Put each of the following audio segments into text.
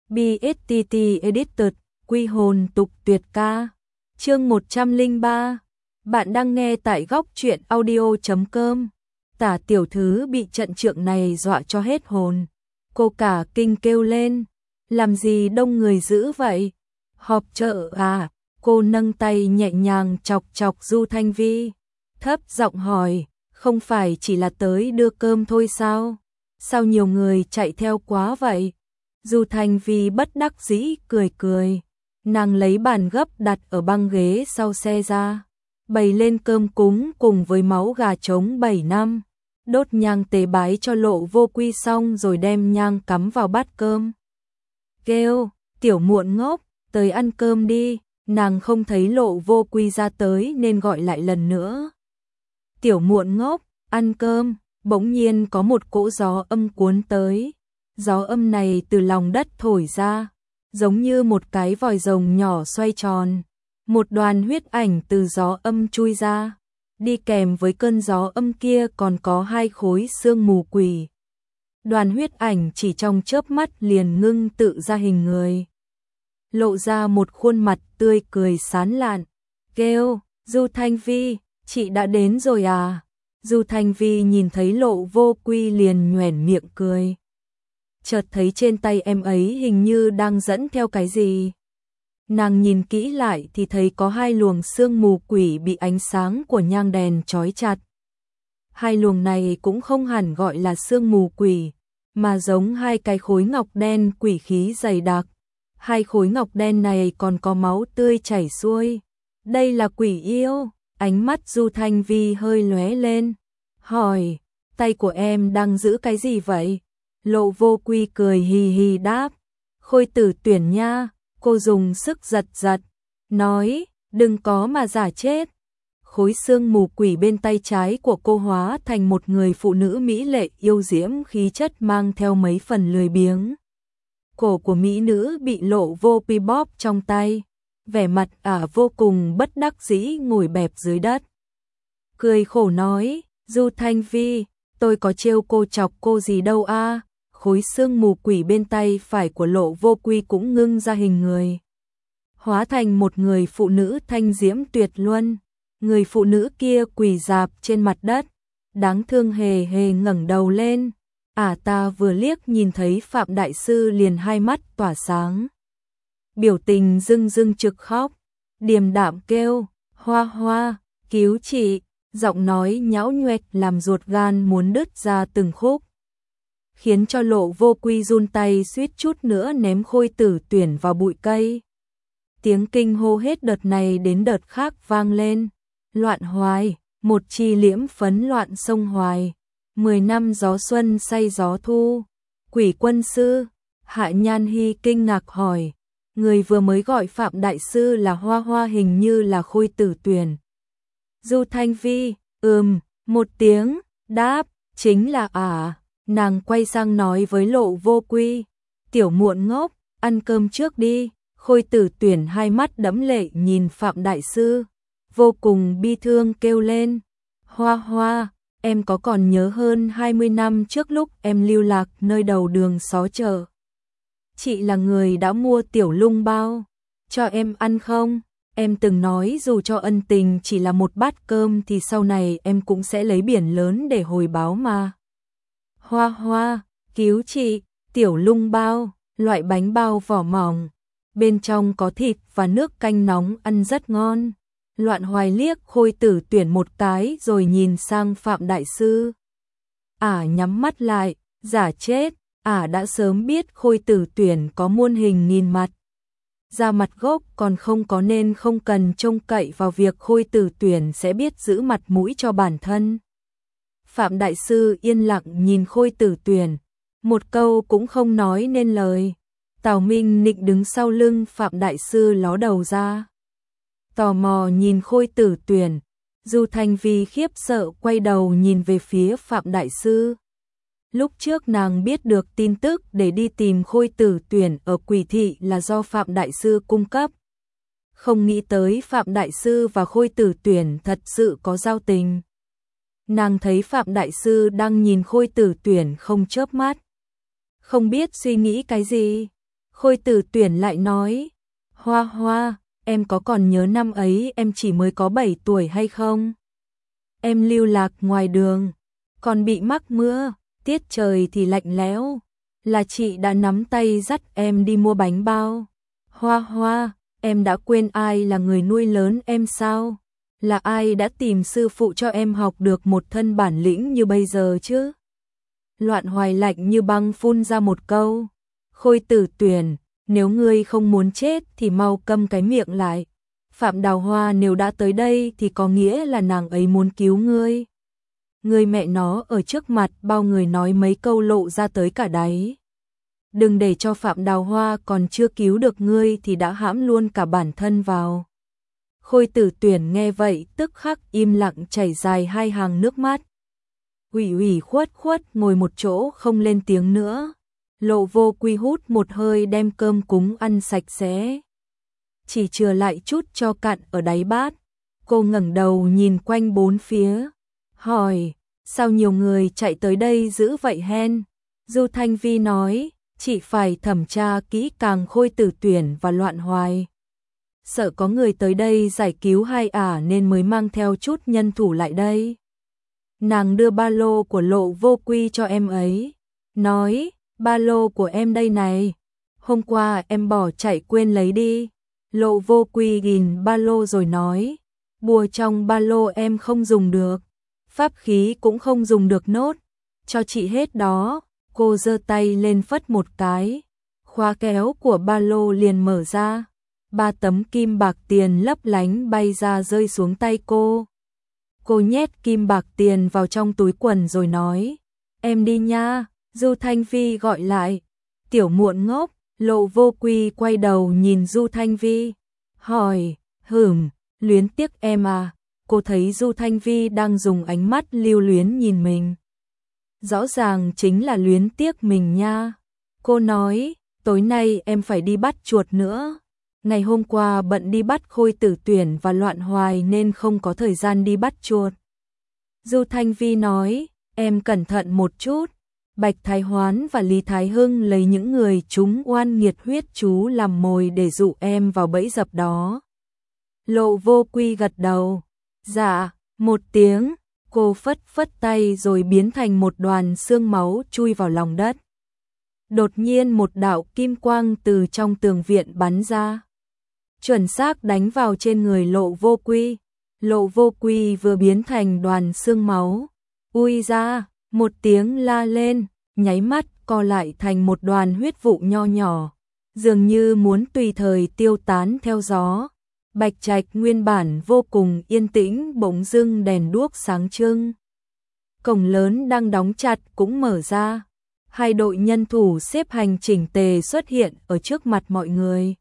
BSTT Edited, quy hồn tục tuyệt ca. Chương 103. Bạn đang nghe tại góc truyện audio.com. Tả tiểu thư bị trận trượng này dọa cho hết hồn. Cô cả kinh kêu lên. Làm gì đông người dữ vậy? Họp chợ à? Cô nâng tay nhẹ nhàng chọc chọc Du Thanh Vi. Thấp giọng hỏi, không phải chỉ là tới đưa cơm thôi sao? Sao nhiều người chạy theo quá vậy? Du Thanh Vi bất đắc dĩ cười cười. Nàng lấy bàn gấp đặt ở băng ghế sau xe ra. Bày lên cơm cúng cùng với máu gà trống 7 năm. Đốt nhang tế bái cho Lộ Vô Quy xong rồi đem nhang cắm vào bát cơm. Kêu, tiểu muộn ngốc, tới ăn cơm đi. Nàng không thấy Lộ Vô Quy ra tới nên gọi lại lần nữa. Tiểu muộn ngốc, ăn cơm. Bỗng nhiên có một cỗ gió âm cuốn tới. Gió âm này từ lòng đất thổi ra, giống như một cái vòi rồng nhỏ xoay tròn. Một đoàn huyết ảnh từ gió âm chui ra. Đi kèm với cơn gió âm kia còn có 2 khối sương mù quỷ. Đoàn huyết ảnh chỉ trong chớp mắt liền ngưng tự ra hình người. Lộ ra một khuôn mặt tươi cười sán lạn. Kêu, Du Thanh Vi, chị đã đến rồi à? Du Thanh Vi nhìn thấy Lộ Vô Quy liền nhoẻn miệng cười. Chợt thấy trên tay em ấy hình như đang dẫn theo cái gì. Nàng nhìn kỹ lại thì thấy có 2 luồng sương mù quỷ bị ánh sáng của nhang đèn trói chặt. 2 luồng này cũng không hẳn gọi là sương mù quỷ, mà giống 2 cái khối ngọc đen quỷ khí dày đặc. 2 khối ngọc đen này còn có máu tươi chảy xuôi. Đây là quỷ yêu. Ánh mắt Du Thanh Vi hơi lóe lên. Hỏi, tay của em đang giữ cái gì vậy? Lộ Vô Quy cười hì hì đáp. Khôi Tử Tuyển nha. Cô dùng sức giật giật. Nói, đừng có mà giả chết. Khối xương mù quỷ bên tay trái của cô hóa thành một người phụ nữ mỹ lệ yêu diễm, khí chất mang theo mấy phần lười biếng. Cổ của mỹ nữ bị Lộ Vô Quy bóp trong tay. Vẻ mặt ả vô cùng bất đắc dĩ ngồi bẹp dưới đất. Cười khổ nói, Du Thanh Vi, tôi có trêu cô chọc cô gì đâu a. Khối xương mù quỷ bên tay phải của Lộ Vô Quy cũng ngưng ra hình người. Hóa thành một người phụ nữ thanh diễm tuyệt luân. Người phụ nữ kia quỳ rạp trên mặt đất, đáng thương hề hề ngẩng đầu lên. Ta vừa liếc nhìn thấy Phạm Đại Sư liền 2 mắt tỏa sáng. Biểu tình rưng rưng trực khóc, điềm đạm kêu, Hoa Hoa, cứu chị, giọng nói nhão nhoẹt làm ruột gan muốn đứt ra từng khúc. Khiến cho Lộ Vô Quy run tay suýt chút nữa ném Khôi Tử Tuyển vào bụi cây. Tiếng kinh hô hết đợt này đến đợt khác vang lên. Loạn hoài, một chi liễm phấn loạn sông hoài. 10 năm gió xuân say gió thu. Quỷ quân sư, Hạ Nhan Hy kinh ngạc hỏi. Người vừa mới gọi Phạm Đại Sư là Hoa Hoa hình như là Khôi Tử Tuyển. Du Thanh Vi, một tiếng, đáp, chính là Nàng quay sang nói với Lộ Vô Quy. Tiểu muộn ngốc, ăn cơm trước đi. Khôi Tử Tuyển 2 mắt đẫm lệ nhìn Phạm Đại Sư. Vô cùng bi thương kêu lên. Hoa Hoa, em có còn nhớ hơn 20 năm trước lúc em lưu lạc nơi đầu đường xó chợ. Chị là người đã mua tiểu lung bao cho em ăn không? Em từng nói dù cho ân tình chỉ là một bát cơm thì sau này em cũng sẽ lấy biển lớn để hồi báo mà. Hoa Hoa, cứu chị, tiểu lung bao, loại bánh bao vỏ mỏng. Bên trong có thịt và nước canh nóng ăn rất ngon. Loạn hoài liếc Khôi Tử Tuyển một cái rồi nhìn sang Phạm Đại Sư. Nhắm mắt lại, giả chết. Đã sớm biết Khôi Tử Tuyển có muôn hình nghìn mặt. Ra mặt gốc còn không có nên không cần trông cậy vào việc Khôi Tử Tuyển sẽ biết giữ mặt mũi cho bản thân. Phạm Đại Sư yên lặng nhìn Khôi Tử Tuyển, một câu cũng không nói nên lời. Tào Minh Nịnh đứng sau lưng Phạm Đại Sư ló đầu ra. Tò mò nhìn Khôi Tử Tuyển, Du Thanh Vi khiếp sợ quay đầu nhìn về phía Phạm Đại Sư. Lúc trước nàng biết được tin tức để đi tìm Khôi Tử Tuyển ở Quỷ Thị là do Phạm Đại Sư cung cấp. Không nghĩ tới Phạm Đại Sư và Khôi Tử Tuyển thật sự có giao tình. Nàng thấy Phạm Đại Sư đang nhìn Khôi Tử Tuyển không chớp mắt. Không biết suy nghĩ cái gì. Khôi Tử Tuyển lại nói, Hoa Hoa, em có còn nhớ năm ấy em chỉ mới có 7 tuổi hay không? Em lưu lạc ngoài đường, còn bị mắc mưa, tiết trời thì lạnh lẽo, là chị đã nắm tay dắt em đi mua bánh bao. Hoa Hoa, em đã quên ai là người nuôi lớn em sao? Là ai đã tìm sư phụ cho em học được một thân bản lĩnh như bây giờ chứ? Loạn Hoài lạnh như băng phun ra một câu. Khôi Tử Tuyển, nếu ngươi không muốn chết thì mau câm cái miệng lại. Phạm Đào Hoa nếu đã tới đây thì có nghĩa là nàng ấy muốn cứu ngươi. Ngươi mẹ nó ở trước mặt bao người nói mấy câu lộ ra tới cả đáy. Đừng để cho Phạm Đào Hoa còn chưa cứu được ngươi thì đã hãm luôn cả bản thân vào. Khôi Tử Tuyển nghe vậy tức khắc im lặng chảy dài hai hàng nước mắt. Ủy khuất ngồi một chỗ không lên tiếng nữa. Lộ Vô Quy hút một hơi đem cơm cúng ăn sạch sẽ. Chỉ chừa lại chút cho cạn ở đáy bát. Cô ngẩng đầu nhìn quanh bốn phía. Hỏi, sao nhiều người chạy tới đây dữ vậy hen? Du Thanh Vi nói, chị phải thẩm tra kỹ càng Khôi Tử Tuyển và Loạn Hoài. Sợ có người tới đây giải cứu hai nên mới mang theo chút nhân thủ lại đây. Nàng đưa ba lô của Lộ Vô Quy cho em ấy. Nói, ba lô của em đây này. Hôm qua em bỏ chạy quên lấy đi. Lộ Vô Quy gìn ba lô rồi nói, bùa trong ba lô em không dùng được. Pháp khí cũng không dùng được nốt. Cho chị hết đó. Cô giơ tay lên phất một cái. Khóa kéo của ba lô liền mở ra. 3 tấm kim bạc tiền lấp lánh bay ra rơi xuống tay cô. Cô nhét kim bạc tiền vào trong túi quần rồi nói, em đi nha. Du Thanh Vi gọi lại, tiểu muộn ngốc. Lộ Vô Quy quay đầu nhìn Du Thanh Vi, hỏi, luyến tiếc em à? Cô thấy Du Thanh Vi đang dùng ánh mắt lưu luyến nhìn mình. Rõ ràng chính là luyến tiếc mình nha. Cô nói, tối nay em phải đi bắt chuột nữa. Ngày hôm qua bận đi bắt Khôi Tử Tuyển và Loạn Hoài nên không có thời gian đi bắt chuột. Du Thanh Vi nói, em cẩn thận một chút. Bạch Thái Hoán và Lý Thái Hưng lấy những người chúng oan nghiệt huyết chú làm mồi để dụ em vào bẫy dập đó. Lộ Vô Quy gật đầu. Dạ, một tiếng, cô phất tay rồi biến thành một đoàn xương máu chui vào lòng đất. Đột nhiên một đạo kim quang từ trong tường viện bắn ra. Chuẩn xác đánh vào trên người Lộ Vô Quy. Lộ Vô Quy vừa biến thành đoàn xương máu. Ui ra, một tiếng la lên, nháy mắt co lại thành một đoàn huyết vụ nho nhỏ, dường như muốn tùy thời tiêu tán theo gió. Bạch Trạch nguyên bản vô cùng yên tĩnh bỗng dưng đèn đuốc sáng trưng. Cổng lớn đang đóng chặt cũng mở ra. 2 đội nhân thủ xếp hành chỉnh tề xuất hiện ở trước mặt mọi người.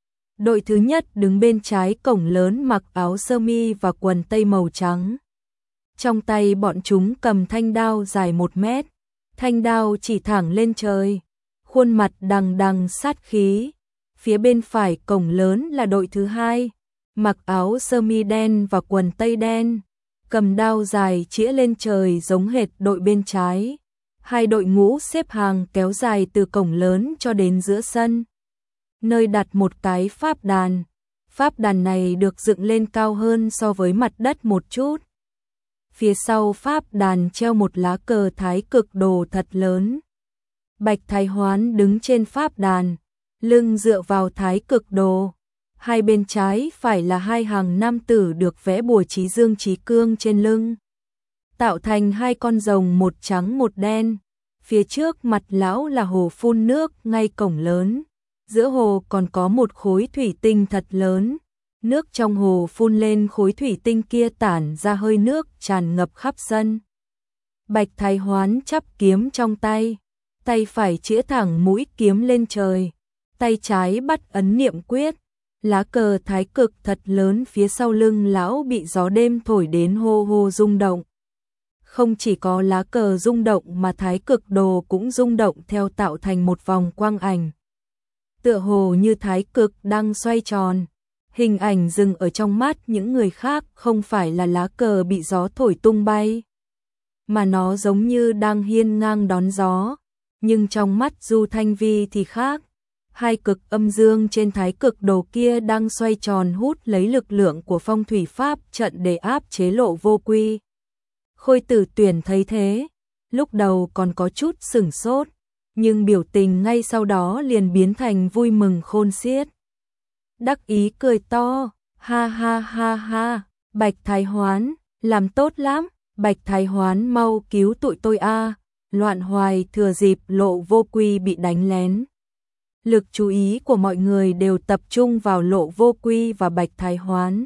Đội thứ nhất đứng bên trái cổng lớn mặc áo sơ mi và quần tây màu trắng. Trong tay bọn chúng cầm thanh đao dài 1 mét. Thanh đao chỉ thẳng lên trời. Khuôn mặt đằng đằng sát khí. Phía bên phải cổng lớn là đội thứ hai. Mặc áo sơ mi đen và quần tây đen. Cầm đao dài chĩa lên trời giống hệt đội bên trái. 2 đội ngũ xếp hàng kéo dài từ cổng lớn cho đến giữa sân. Nơi đặt một cái pháp đàn. Pháp đàn này được dựng lên cao hơn so với mặt đất một chút. Phía sau pháp đàn treo một lá cờ Thái Cực Đồ thật lớn. Bạch Thái Hoán đứng trên pháp đàn, lưng dựa vào Thái Cực Đồ. Hai bên trái phải là 2 hàng nam tử được vẽ bùa Chí Dương Chí Cương trên lưng, tạo thành 2 con rồng một trắng một đen. Phía trước mặt lão là hồ phun nước ngay cổng lớn. Giữa hồ còn có một khối thủy tinh thật lớn. Nước trong hồ phun lên khối thủy tinh kia tản ra hơi nước tràn ngập khắp sân. Bạch Thái Hoán chắp kiếm trong tay. Tay phải chĩa thẳng mũi kiếm lên trời. Tay trái bắt ấn niệm quyết. Lá cờ Thái Cực thật lớn phía sau lưng lão bị gió đêm thổi đến hô hô rung động. Không chỉ có lá cờ rung động mà Thái Cực Đồ cũng rung động theo tạo thành một vòng quang ảnh. Tựa hồ như Thái Cực đang xoay tròn. Hình ảnh dừng ở trong mắt những người khác không phải là lá cờ bị gió thổi tung bay, mà nó giống như đang hiên ngang đón gió. Nhưng trong mắt Du Thanh Vi thì khác. Hai cực âm dương trên thái cực đồ kia đang xoay tròn hút lấy lực lượng của phong thủy pháp trận để áp chế Lộ Vô Quy. Khôi Tử Tuyển thấy thế, lúc đầu còn có chút sửng sốt, nhưng biểu tình ngay sau đó liền biến thành vui mừng khôn xiết. Đắc ý cười to, ha ha ha ha, Bạch Thái Hoán, làm tốt lắm, Bạch Thái Hoán mau cứu tụi tôi a. Loạn Hoài thừa dịp Lộ Vô Quy bị đánh lén. Lực chú ý của mọi người đều tập trung vào Lộ Vô Quy và Bạch Thái Hoán.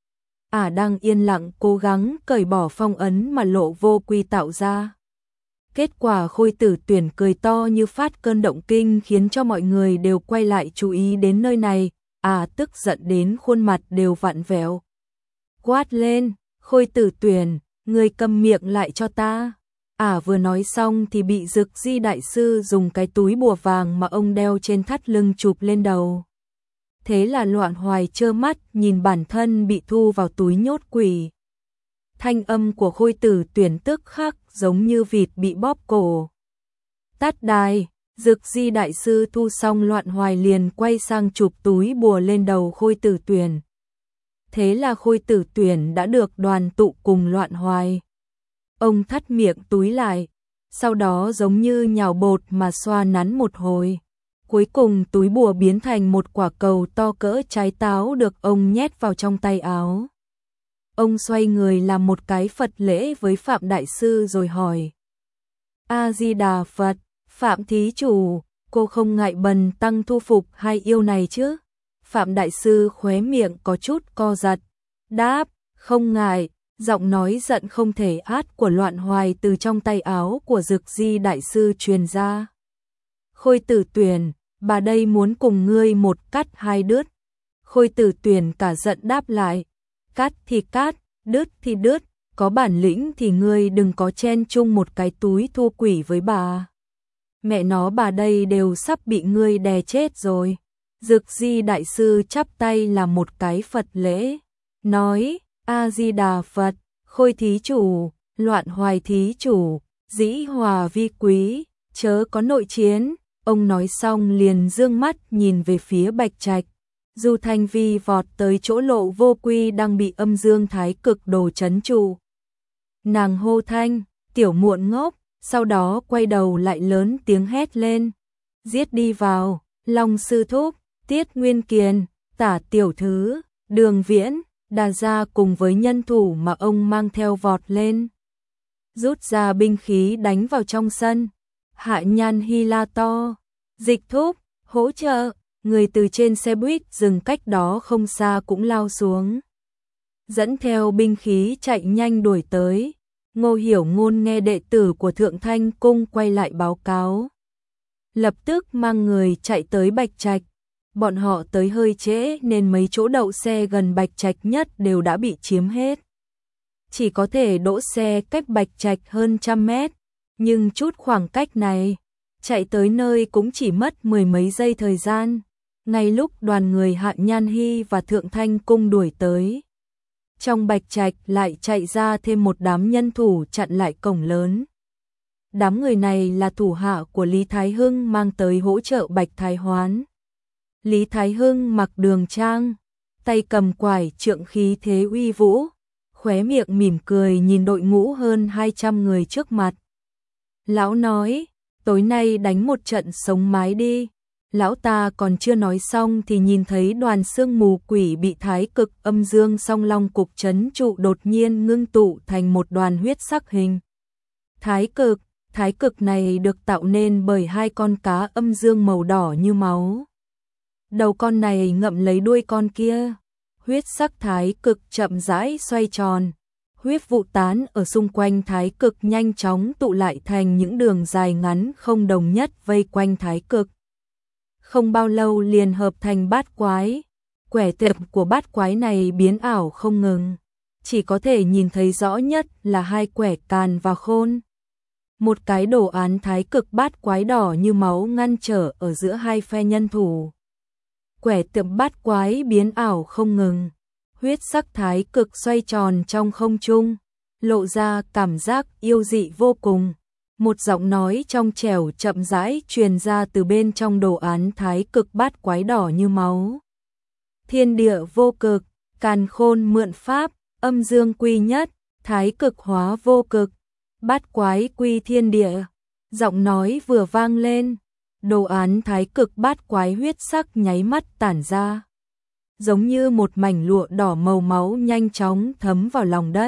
Đang yên lặng cố gắng cởi bỏ phong ấn mà Lộ Vô Quy tạo ra. Kết quả Khôi Tử Tuyển cười to như phát cơn động kinh khiến cho mọi người đều quay lại chú ý đến nơi này, tức giận đến khuôn mặt đều vặn vẹo. Quát lên, Khôi Tử Tuyển, ngươi câm miệng lại cho ta. Vừa nói xong thì bị Dực Di đại sư dùng cái túi bùa vàng mà ông đeo trên thắt lưng chụp lên đầu. Thế là Loạn Hoài trơ mắt nhìn bản thân bị thu vào túi nhốt quỷ. Thanh âm của Khôi Tử Tuyển tức khắc giống như vịt bị bóp cổ. Tát đài, Dực Di đại sư thu xong Loạn Hoài liền quay sang chụp túi bùa lên đầu Khôi Tử Tuyển. Thế là Khôi Tử Tuyển đã được đoàn tụ cùng Loạn Hoài. Ông thắt miệng túi lại, sau đó giống như nhào bột mà xoa nắn một hồi. Cuối cùng túi bùa biến thành một quả cầu to cỡ trái táo được ông nhét vào trong tay áo. Ông xoay người làm một cái Phật lễ với Phạm Đại Sư rồi hỏi. A-di-đà Phật, Phạm Thí Chủ, cô không ngại bần tăng thu phục hai yêu này chứ? Phạm Đại Sư khóe miệng có chút co giật. Đáp, không ngại. Giọng nói giận không thể át của Loạn Hoài từ trong tay áo của Dực Di đại sư truyền ra. Khôi Tử Tuyển, bà đây muốn cùng ngươi một cắt hai đứt. Khôi Tử Tuyển cả giận đáp lại, cắt thì cắt, đứt thì đứt, có bản lĩnh thì ngươi đừng có chen chung một cái túi thu quỷ với bà. Mẹ nó bà đây đều sắp bị ngươi đè chết rồi. Dực Di đại sư chắp tay làm một cái Phật lễ, nói, A-di-đà Phật, Khôi Thí Chủ, Loạn Hoài Thí Chủ, dĩ hòa vi quý, chớ có nội chiến. Ông nói xong liền dương mắt nhìn về phía Bạch Trạch. Du Thanh Vi vọt tới chỗ Lộ Vô Quy đang bị âm dương thái cực đồ trấn trụ. Nàng hô thanh, tiểu muộn ngốc, sau đó quay đầu lại lớn tiếng hét lên. Giết đi vào, Long Sư Thúc, Tiết Nguyên Kiền, Tả Tiểu Thứ, Đường Viễn, Đà Gia cùng với nhân thủ mà ông mang theo vọt lên. Rút ra binh khí đánh vào trong sân. Hạ Nhan Hy la to, Dịch Thúc, hỗ trợ, người từ trên xe buýt dừng cách đó không xa cũng lao xuống. Dẫn theo binh khí chạy nhanh đuổi tới. Ngô Hiểu Ngôn nghe đệ tử của Thượng Thanh Cung quay lại báo cáo. Lập tức mang người chạy tới Bạch Trạch. Bọn họ tới hơi trễ nên mấy chỗ đậu xe gần Bạch Trạch nhất đều đã bị chiếm hết. Chỉ có thể đỗ xe cách Bạch Trạch hơn 100 mét, nhưng chút khoảng cách này, chạy tới nơi cũng chỉ mất mười mấy giây thời gian. Ngay lúc đoàn người Hạ Nhan Hy và Thượng Thanh Cung đuổi tới, trong Bạch Trạch lại chạy ra thêm một đám nhân thủ chặn lại cổng lớn. Đám người này là thủ hạ của Lý Thái Hưng mang tới hỗ trợ Bạch Thái Hoán. Lý Thái Hưng mặc đường trang, tay cầm quải trượng khí thế uy vũ, khóe miệng mỉm cười nhìn đội ngũ hơn 200 người trước mặt. Lão nói, tối nay đánh một trận sống mái đi. Lão ta còn chưa nói xong thì nhìn thấy đoàn sương mù quỷ bị thái cực âm dương song long cục trấn trụ đột nhiên ngưng tụ thành một đoàn huyết sắc hình. Thái cực này được tạo nên bởi hai con cá âm dương màu đỏ như máu. Đầu con này ngậm lấy đuôi con kia. Huyết sắc thái cực chậm rãi xoay tròn. Huyết vụ tán ở xung quanh thái cực nhanh chóng tụ lại thành những đường dài ngắn không đồng nhất vây quanh thái cực. Không bao lâu liền hợp thành bát quái. Quẻ tượng của bát quái này biến ảo không ngừng. Chỉ có thể nhìn thấy rõ nhất là hai quẻ càn và khôn. Một cái đồ án thái cực bát quái đỏ như máu ngăn trở ở giữa hai phe nhân thủ. Quẻ tượng bát quái biến ảo không ngừng. Huyết sắc thái cực xoay tròn trong không trung, lộ ra cảm giác yêu dị vô cùng. Một giọng nói trong trẻo chậm rãi truyền ra từ bên trong đồ án thái cực bát quái đỏ như máu. Thiên địa vô cực, càn khôn mượn pháp, âm dương quy nhất, thái cực hóa vô cực, bát quái quy thiên địa. Giọng nói vừa vang lên, đồ án thái cực bát quái huyết sắc nháy mắt tản ra, giống như một mảnh lụa đỏ màu máu nhanh chóng thấm vào lòng đất.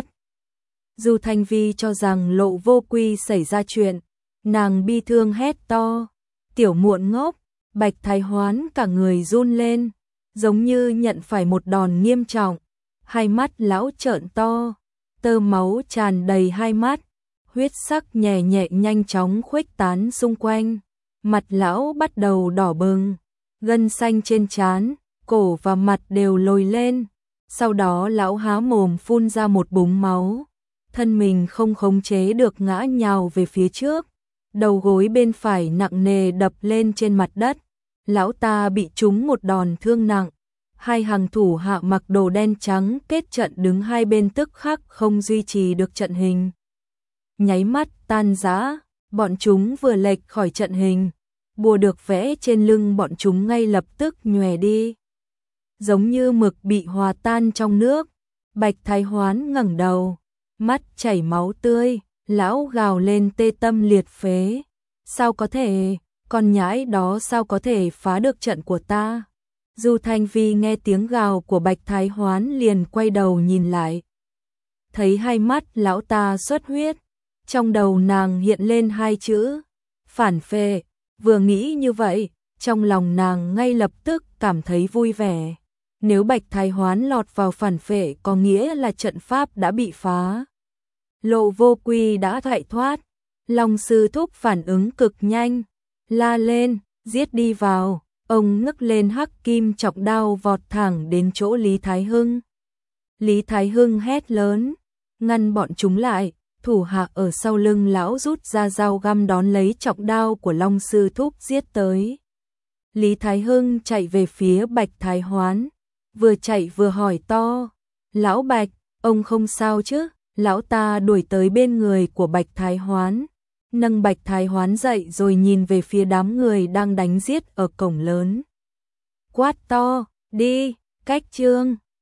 Dù Thanh Vi cho rằng Lộ Vô Quy xảy ra chuyện, nàng bi thương hét to, tiểu muộn ngốc. Bạch Thái Hoán cả người run lên, giống như nhận phải một đòn nghiêm trọng, hai mắt lão trợn to, tơ máu tràn đầy hai mắt, huyết sắc nhẹ nhẹ nhanh chóng khuếch tán xung quanh, mặt lão bắt đầu đỏ bừng, gân xanh trên trán, cổ và mặt đều lồi lên, sau đó lão há mồm phun ra một búng máu, thân mình không khống chế được ngã nhào về phía trước, đầu gối bên phải nặng nề đập lên trên mặt đất, lão ta bị trúng một đòn thương nặng. Hai hàng thủ hạ mặc đồ đen trắng kết trận đứng hai bên tức khắc không duy trì được trận hình. Nháy mắt tan rã, bọn chúng vừa lệch khỏi trận hình, bùa được vẽ trên lưng bọn chúng ngay lập tức nhòe đi. Giống như mực bị hòa tan trong nước, Bạch Thái Hoán ngẩng đầu, mắt chảy máu tươi, lão gào lên tê tâm liệt phế. Sao có thể, con nhãi đó sao có thể phá được trận của ta? Du Thanh Vi nghe tiếng gào của Bạch Thái Hoán liền quay đầu nhìn lại. Thấy hai mắt lão ta xuất huyết, trong đầu nàng hiện lên hai chữ, phản phệ. Vừa nghĩ như vậy, trong lòng nàng ngay lập tức cảm thấy vui vẻ. Nếu Bạch Thái Hoán lọt vào phản phệ có nghĩa là trận pháp đã bị phá. Lộ Vô Quy đã chạy thoát, Long Sư Thúc phản ứng cực nhanh, la lên, giết đi vào. Ông ngước lên hắc kim trọng đao vọt thẳng đến chỗ Lý Thái Hưng. Lý Thái Hưng hét lớn, ngăn bọn chúng lại, thủ hạ ở sau lưng lão rút ra dao găm đón lấy trọng đao của Long Sư Thúc giết tới. Lý Thái Hưng chạy về phía Bạch Thái Hoán, vừa chạy vừa hỏi to, lão Bạch, ông không sao chứ? Lão ta đuổi tới bên người của Bạch Thái Hoán, nâng Bạch Thái Hoán dậy rồi nhìn về phía đám người đang đánh giết ở cổng lớn. Quát to, đi, cách trương.